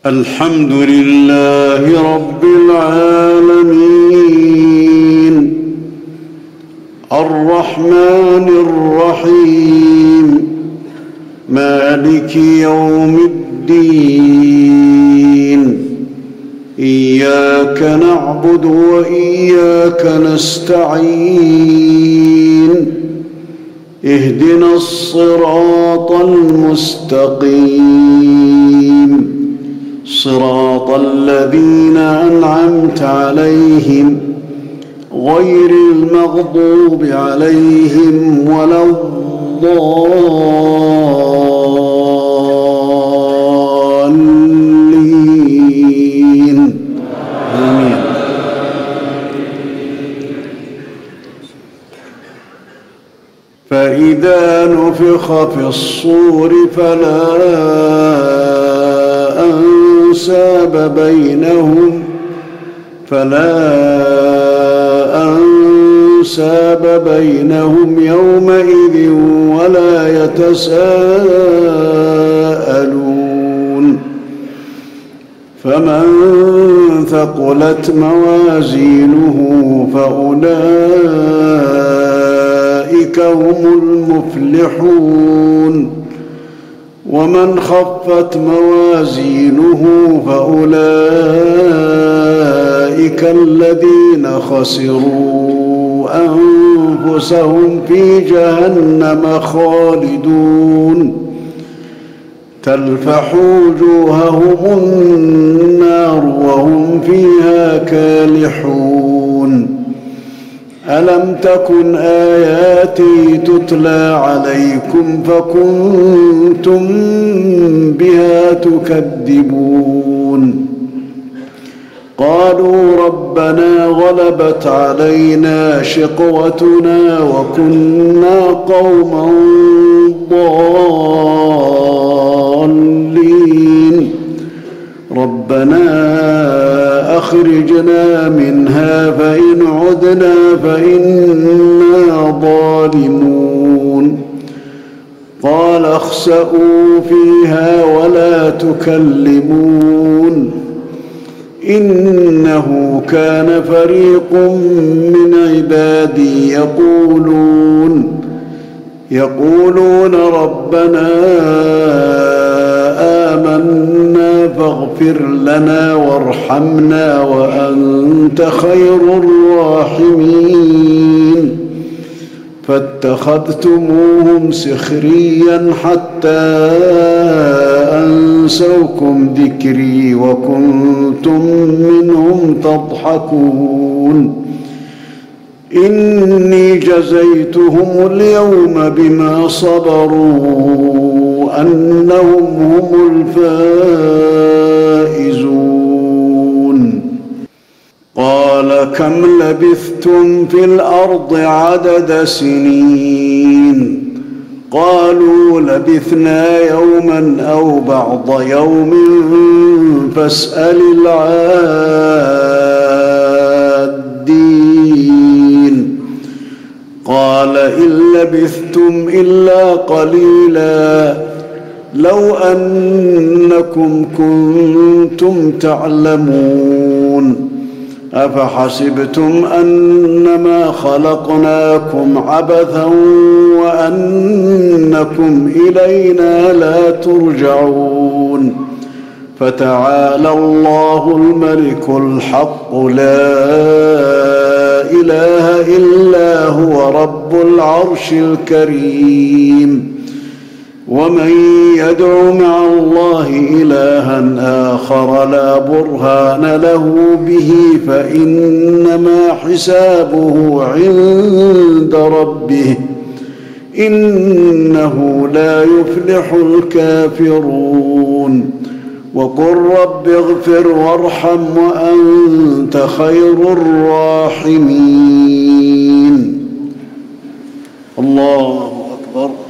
الحمد لله رب العالمين الرحمن الرحيم مالك يوم الدين إياك نعبد وإياك نستعين اهدنا الصراط المستقيم صراط الذين أنعمت عليهم غير المغضوب عليهم ولا الضالين آمين. فإذا نفخ في الصور فلا أنساب بينهم يومئذ ولا يتساءلون فمن ثقلت موازينه فأولئك هم المفلحون ومن خفت موازينه فأولئك الذين خسروا أنفسهم في جهنم خالدون تلفح وجوههم النار وهم فيها كالحون ألم تكن آياتي تتلى عليكم فكنتم بها تكذبون قالوا ربنا غلبت علينا شقوتنا وكنا قوما ضالين ربنا أخرجنا منها فإن عدنا فإنا ظالمون قال اخسئوا فيها ولا تكلمون إنه كان فريق من عبادي يقولون ربنا آمنا فاغفر لنا وارحمنا وأنت خير الراحمين فاتخذتموهم سخريا حتى أنسوكم ذكري وكنتم منهم تضحكون إني جزيتهم اليوم بما صبروا أنهم هم الفائزون قال كم لبثتم في الأرض عدد سنين قالوا لبثنا يوما أو بعض يوم فاسأل العادين قال إن لبثتم إلا قليلا لو أنكم كنتم تعلمون أفحسبتم أنما خلقناكم عبثا وأنكم إلينا لا ترجعون فتعالى الله الملك الحق لا إله إلا هو رب العرش الكريم ومن يدع مع الله إلها آخر لا برهان له به فإنما حسابه عند ربه إنه لا يفلح الكافرون وقل رب اغفر وارحم وأنت خير الراحمين الله أكبر.